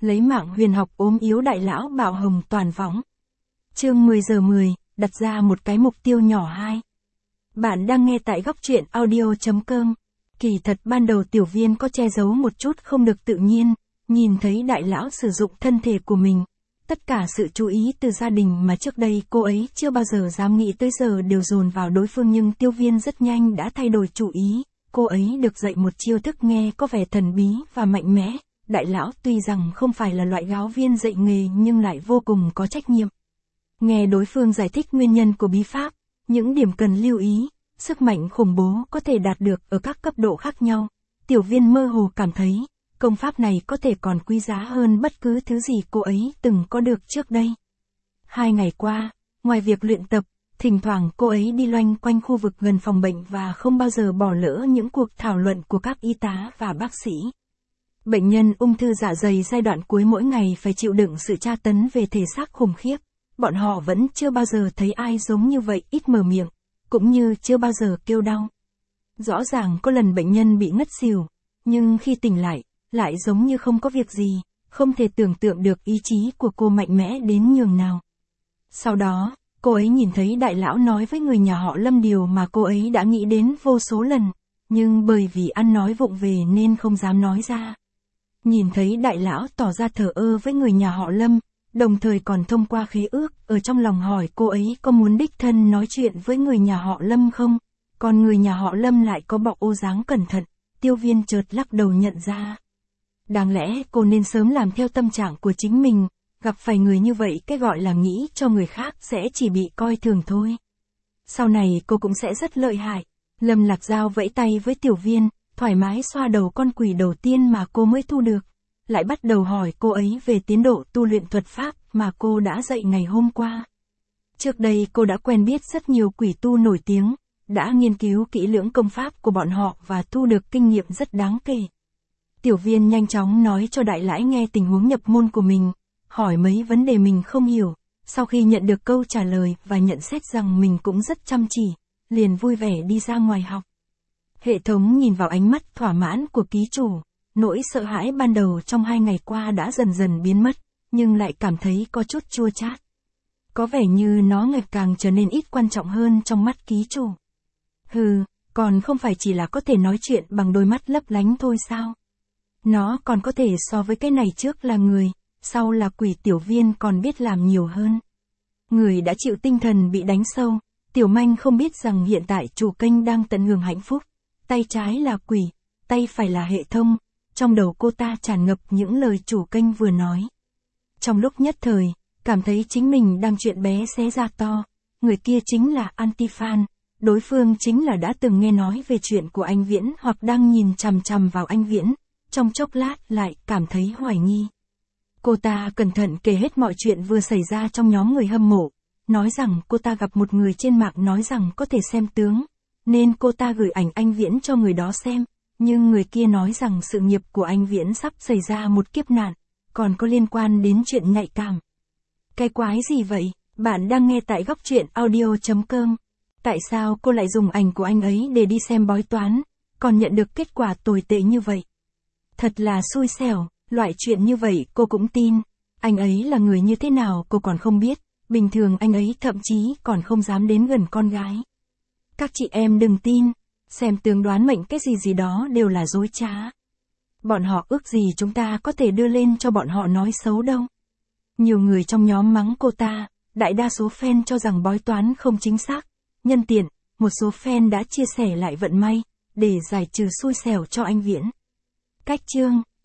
lấy mạng huyền học ốm yếu đại lão bạo hồng toàn võng. Chương 10 giờ 10, đặt ra một cái mục tiêu nhỏ 2. Bạn đang nghe tại góc truyện audio.com. Kỳ thật ban đầu Tiểu Viên có che giấu một chút không được tự nhiên, nhìn thấy đại lão sử dụng thân thể của mình. Tất cả sự chú ý từ gia đình mà trước đây cô ấy chưa bao giờ dám nghĩ tới giờ đều dồn vào đối phương, nhưng Tiểu Viên rất nhanh đã thay đổi chủ ý. Cô ấy được dạy một chiêu thức nghe có vẻ thần bí và mạnh mẽ. Đại lão tuy rằng không phải là loại giáo viên dạy nghề nhưng lại vô cùng có trách nhiệm. Nghe đối phương giải thích nguyên nhân của bí pháp, những điểm cần lưu ý, sức mạnh khủng bố có thể đạt được ở các cấp độ khác nhau. Tiểu Viên mơ hồ cảm thấy, công pháp này có thể còn quý giá hơn bất cứ thứ gì cô ấy từng có được trước đây. 2 ngày qua, ngoài việc luyện tập, thỉnh thoảng cô ấy đi loanh quanh khu vực gần phòng bệnh và không bao giờ bỏ lỡ những cuộc thảo luận của các y tá và bác sĩ. Bệnh nhân ung thư dạ dày giai đoạn cuối mỗi ngày phải chịu đựng sự tra tấn về thể xác khủng khiếp. Bọn họ vẫn chưa bao giờ thấy ai giống như vậy, ít mở miệng, cũng như chưa bao giờ kêu đau. Rõ ràng có lần bệnh nhân bị ngất xỉu, nhưng khi tỉnh lại giống như không có việc gì, không thể tưởng tượng được ý chí của cô mạnh mẽ đến nhường nào. Sau đó, cô ấy nhìn thấy đại lão nói với người nhà họ Lâm điều mà cô ấy đã nghĩ đến vô số lần, nhưng bởi vì ăn nói vụng về nên không dám nói ra. Nhìn thấy đại lão tỏ ra thờ ơ với người nhà họ Lâm, đồng thời còn thông qua khế ước, ở trong lòng hỏi cô ấy có muốn đích thân nói chuyện với người nhà họ Lâm không, còn người nhà họ Lâm lại có bộ ô dáng cẩn thận. Tiểu Viên chợt lắc đầu nhận ra. Đáng lẽ cô nên sớm làm theo tâm trạng của chính mình, gặp phải người như vậy cái gọi là nghĩ cho người khác sẽ chỉ bị coi thường thôi. Sau này cô cũng sẽ rất lợi hại. Lâm Lạc Giao vẫy tay với Tiểu Viên, thoải mái xoa đầu con quỷ đầu tiên mà cô mới thu được. Lại bắt đầu hỏi cô ấy về tiến độ tu luyện thuật pháp mà cô đã dạy ngày hôm qua. Trước đây cô đã quen biết rất nhiều quỷ tu nổi tiếng, đã nghiên cứu kỹ lưỡng công pháp của bọn họ và thu được kinh nghiệm rất đáng kể. Tiểu Viên nhanh chóng nói cho đại lão nghe tình huống nhập môn của mình, hỏi mấy vấn đề mình không hiểu. Sau khi nhận được câu trả lời và nhận xét rằng mình cũng rất chăm chỉ, liền vui vẻ đi ra ngoài học. Hệ thống nhìn vào ánh mắt thỏa mãn của ký chủ, nỗi sợ hãi ban đầu trong 2 ngày qua đã dần dần biến mất, nhưng lại cảm thấy có chút chua chát. Có vẻ như nó ngày càng trở nên ít quan trọng hơn trong mắt ký chủ. Còn không phải chỉ là có thể nói chuyện bằng đôi mắt lấp lánh thôi sao? Nó còn có thể so với cái này, trước là người, sau là quỷ. Tiểu Viên còn biết làm nhiều hơn. Người đã chịu tinh thần bị đánh sâu, Tiểu Manh không biết rằng hiện tại chủ kênh đang tận hưởng hạnh phúc. Tay trái là quỷ, tay phải là hệ thống. Trong đầu cô ta tràn ngập những lời chủ kênh vừa nói. Trong lúc nhất thời, cảm thấy chính mình đang chuyện bé xé ra to. Người kia chính là Antifan. Đối phương chính là đã từng nghe nói về chuyện của anh Viễn hoặc đang nhìn chằm chằm vào anh Viễn. Trong chốc lát lại cảm thấy hoài nghi. Cô ta cẩn thận kể hết mọi chuyện vừa xảy ra trong nhóm người hâm mộ. Nói rằng cô ta gặp một người trên mạng nói rằng có thể xem tướng. Nên cô ta gửi ảnh anh Viễn cho người đó xem. Nhưng người kia nói rằng sự nghiệp của anh Viễn sắp xảy ra một kiếp nạn, còn có liên quan đến chuyện nhạy cảm. Cái quái gì vậy? Bạn đang nghe tại góc truyện audio.com. Tại sao cô lại dùng ảnh của anh ấy để đi xem bói toán, còn nhận được kết quả tồi tệ như vậy? Thật là xui xẻo, loại chuyện như vậy cô cũng tin. Anh ấy là người như thế nào cô còn không biết, bình thường anh ấy thậm chí còn không dám đến gần con gái. Các chị em đừng tin, xem tướng đoán mệnh cái gì đó đều là dối trá. Bọn họ ước gì chúng ta có thể đưa lên cho bọn họ nói xấu đâu. Nhiều người trong nhóm mắng cô ta, đại đa số fan cho rằng bói toán không chính xác. Nhân tiện, một số fan đã chia sẻ lại vận may, để giải trừ xui xẻo cho anh Viễn. Cách chương